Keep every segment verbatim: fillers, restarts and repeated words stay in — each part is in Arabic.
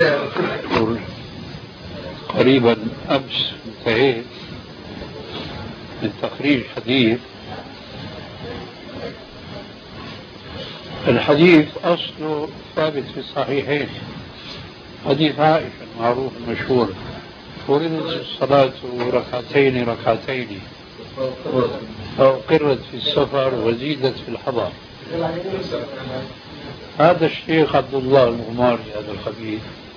قريبا أمس انتهيت من تخريج حديث. الحديث أصله ثابت في الصحيحين، حديث عائشة المعروف المشهور: فرضت الصلاة ركعتين ركعتين فأقرت في السفر وزيدت في الحضر. هذا الشيخ عبد الله الغماري هذا الخبيث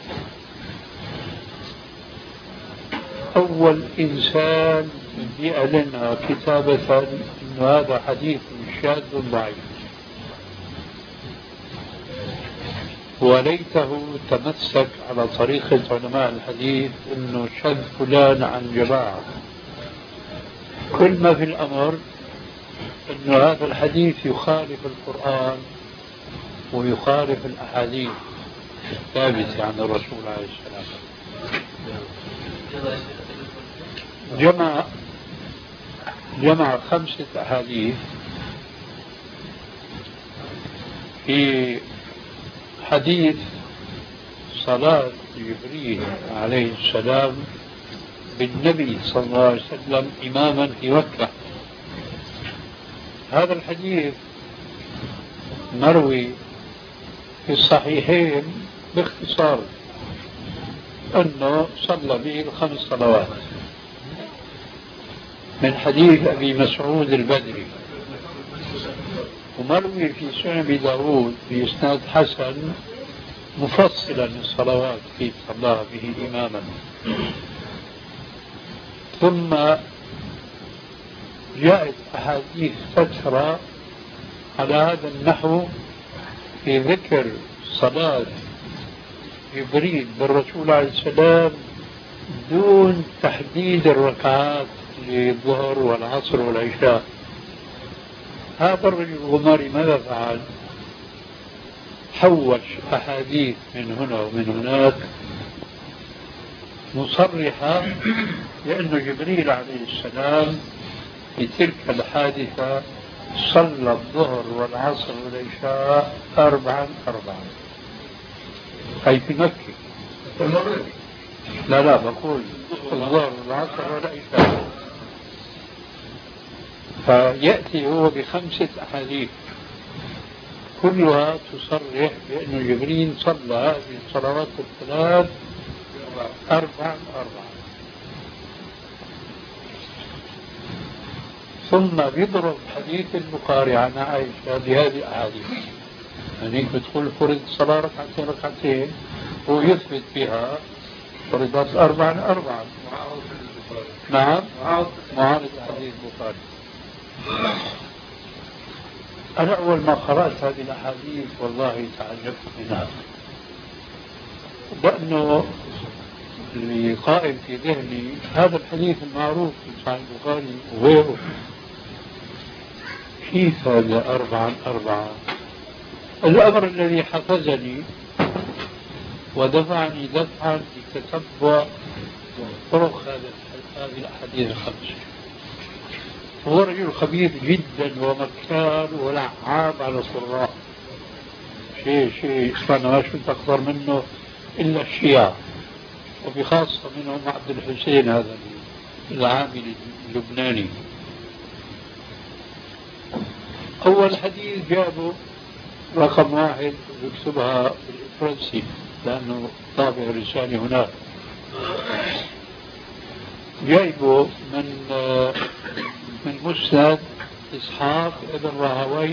أول إنسان يعلن كتابة أن هذا حديث شاذ ضعيف، وليته تمسك على طريقة علماء الحديث أنه شذ فلان عن جماعة. كل ما في الأمر أن هذا الحديث يخالف القرآن ويخالف الأحاديث الثابتة عن الرسول عليه السلام. جمع جمع خمسة أحاديث في حديث صلاة جبريل عليه السلام بالنبي صلى الله عليه وسلم إماما في مكة. هذا الحديث مروي في الصحيحين باختصار أنه صلى به الخمس صلوات، من حديث أبي مسعود البدري، ومروي في سنن أبي داود بإسناد حسن مفصلا الصلوات في صلى به إماما. ثم جاءت أحاديث تترى على هذا النحو في ذكر صلاة جبريل بالرسول عليه السلام دون تحديد الركعات للظهر والعصر والعشاء. هذا الرجل الغماري ماذا فعل؟ حوش أحاديث من هنا ومن هناك مصرحة لأن جبريل عليه السلام في تلك الحادثة صلى الظهر والعصر والعشاء أربعا أربعا، أي في مكة. لا لا بقول الظهر والعصر والعشاء. فيأتي هو بخمسة أحاديث كلها تصرح بأن جبريل صلى هذه الصلوات الثلاث أربعا أربعا. ثم بيضرب حديث البخاري عن عائشة بهذه الأحاديث، يعني بتقول فرض الصلاة ركعتين ركعتين ويثبت فيها فرضت أربعا أربعا. نعم معارض حديث البخاري. أنا أول ما قرأت هذه الأحاديث والله تعجبت منها، لأنه اللي قائم في ذهني هذا الحديث المعروف في صحيح البخاري وغيره. كيف هذا أربعا أربعا؟ الأمر الذي حفزني ودفعني دفعا لتتبع طرق هذه الأحاديث الخمسة. هو رجل خبير جدا ومكان ولعاب على القراء، شيء شيء اسمعنا ما شفت أكثر منه إلا الشيعة، وبخاصة منهم عبد الحسين هذا العامل اللبناني. أول حديث جابه رقم واحد يكتبها بالفرنسي لأنه طابع الرسالة هناك، جايبه من من مسند إسحاق ابن راهويه،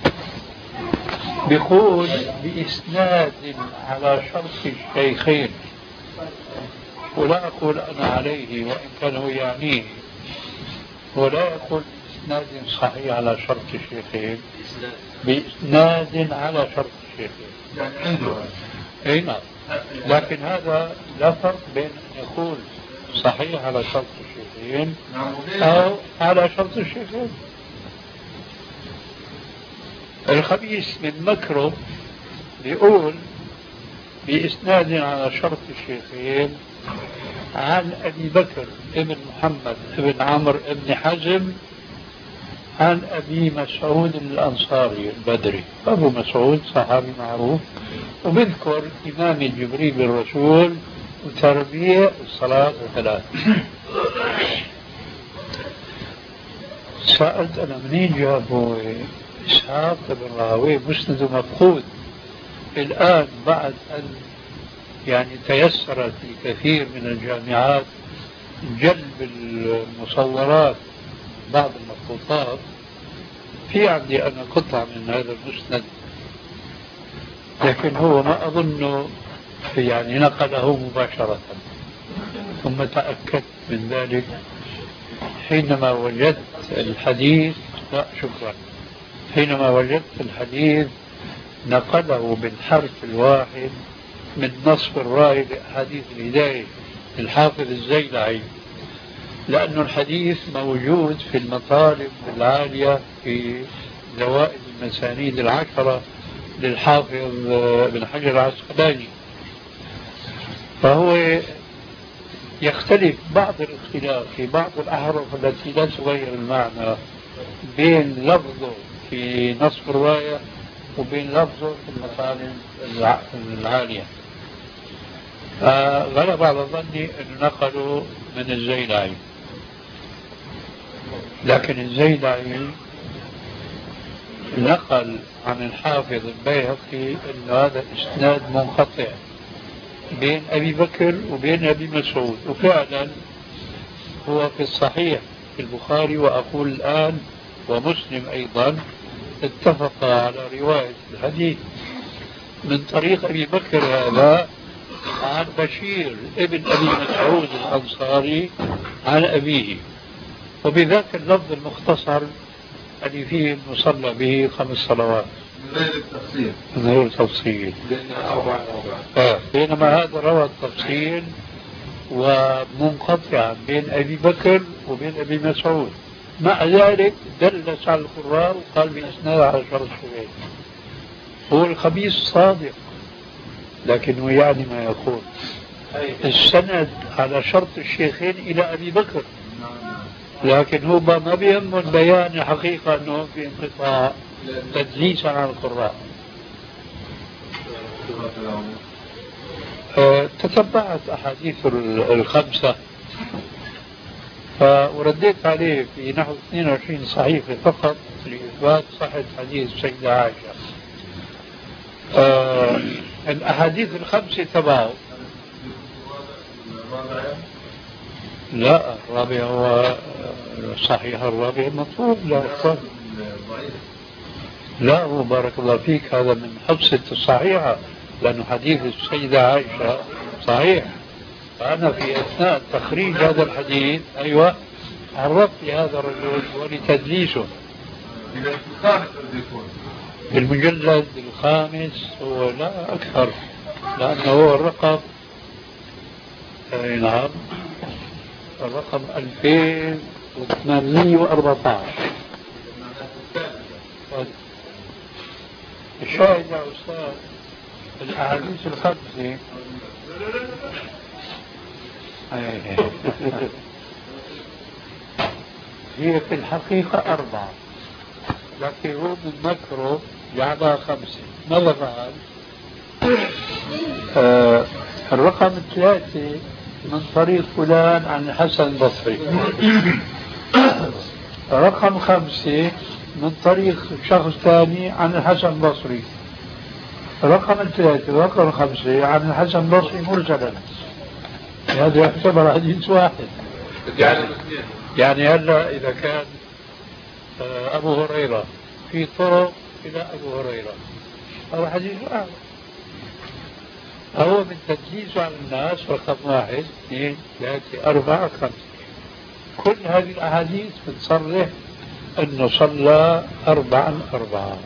بيقول بإسناد على شرط الشيخين، ولا أقول أنا عليه وإن كان هو يعنيه، ولا يقول بإسناد صحيح على شرط الشيخين، بإسناد على شرط الشيخين يعني عنده. أي نعم، لكن هذا لا فرق بين أن يقول صحيح على شرط الشيخين أو على شرط الشيخين. الخبيث من مكره بيقول بإسناد على شرط الشيخين عن أبي بكر ابن محمد ابن عمرو ابن حزم عن أبي مسعود الأنصاري البدري. أبو مسعود صحابي معروف وبذكر إمام جبريل بالرسول وتربية الصلاة وثلاث. سألت أنا منين جابوا إسحاق بن راهويه مسند مفقود الآن بعد أن يعني تيسرت لكثير من الجامعات جلب المصورات بعض المخطوطات. في عندي أنا قطعة من هذا المسند، لكن هو ما أظنه يعني نقله مباشرة، ثم تأكدت من ذلك حينما وجدت الحديث. لا شكرا. حينما وجدت الحديث نقله بالحرف الواحد من نصف الراي لأحاديث الهداية الحافظ الزيلعي، لأن الحديث موجود في المطالب العالية في زوائد المسانيد العشرة للحافظ بن حجر العسقلاني. فهو يختلف بعض الاختلاف في بعض الأحرف التي لا تغير المعنى بين لفظه في نصف الرواية وبين لفظه في المطالب العالية. غلب على ظني أن نقلوا من الزيلعي، لكن الزيلعي نقل عن الحافظ البيهقي أن هذا إسناد منقطع بين أبي بكر وبين أبي مسعود، وفعلا هو في الصحيح في البخاري وأقول الآن ومسلم أيضا اتفق على رواية الحديث من طريق أبي بكر هذا عن بشير ابن أبي مسعود الأنصاري عن أبيه، وبذاك اللفظ المختصر الذي فيه المصلى به خمس صلوات من غير التفصيل. من غير تفصيل. أربعة آه. بينما هذا روى التفصيل ومنقطعا بين أبي بكر وبين أبي مسعود، مع ذلك دلس على القراء وقال بإسناد على شرط الشيخين. هو الخبيث صادق، لكنه يعني ما يقول السند على شرط الشيخين إلى أبي بكر، لكن هو ما بيهم البيان الحقيقة أنه في انقطاع تدليسا على القراء. أه تتبعت أحاديث الخمسة ورديت عليه في نحو اثنين وعشرين صحيفة فقط لإثبات صحة حديث السيدة عائشة. أه الأحاديث الخمسة تبعه. لا الرابع هو صحيح، الرابع مطلوب. لا لا هو بارك الله فيك هذا من حفصة الصحيحة، لأنه حديث السيدة عائشة صحيح. فأنا في أثناء تخريج هذا الحديث أيوة عرفت هذا الرجل ولتدليسه. بالمجلد الخامس هو لا أكثر، لأنه هو الرقم نعم الرقم ألفين وثمانمئة وأربعة عشر. الشاهد يا أستاذ الأحاديث الخمسة هي في الحقيقة أربعة، لكن هو من مكره جعلها خمسة. ماذا فعل؟ آه الرقم الثلاثة من طريق فلان عن الحسن البصري، رقم خمسة من طريق شخص ثاني عن الحسن البصري، رقم الثلاثة رقم خمسة عن الحسن البصري مرسلا. هذا يعتبر حديث واحد. يعني هلا إذا كان أبو هريرة في طرق إلى أبو هريرة هذا حديث واحد. هو من تدليس على الناس رقم واحد اثنين ثلاثة أربعة خمسة. كل هذه الأحاديث بتصرح أنه صلى أربعا أربعة.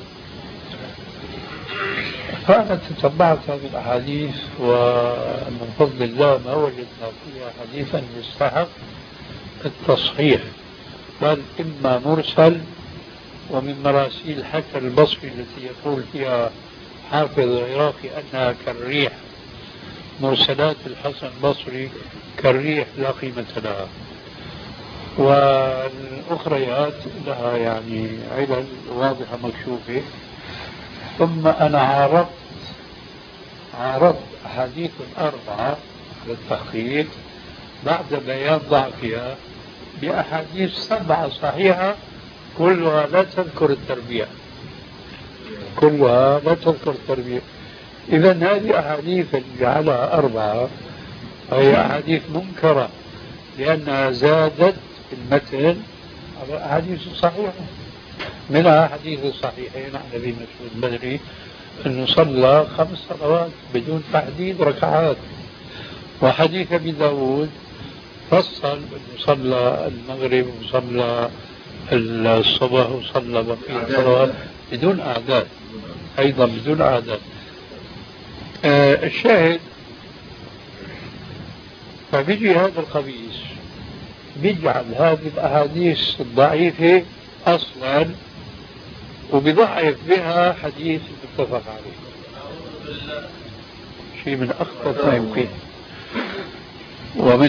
فأنا تتبعت هذه الأحاديث ومن فضل الله ما وجدنا فيها حديثا يستحق التصحيح، بل إما مرسل. ومن مراسيل حكى البصري التي يقول فيها حافظ العراقي أنها كالريح، مرسلات الحسن البصري كالريح لا قيمة لها، والأخريات لها يعني علل واضحة مكشوفة. ثم أنا عرفت عارض أحاديث الأربعة للتحقيق بعد بيان ضعفها بأحاديث سبعة صحيحة كلها لا تذكر التربية، كلها لا تذكر التربية. إذا هذه أحاديث اللي جعلها أربعة هي أحاديث منكرة لأنها زادت في المتن على أحاديث صحيحة، منها حديث الصحيحين عن أبي مسعود البدري أنه صلى خمس صلوات بدون تحديد ركعات، وحديث أبي داود فصل أنه صلى المغرب وصلى الصبح وصلى بقية الصلوات بدون أعداد، أيضا بدون أعداد. آه الشاهد فبيجي هذا الخبيث بيجعل هذه الأحاديث الضعيفة أصلا وبيضعف بها حديث متفق عليه، شيء من أخطر ما يمكن. ومن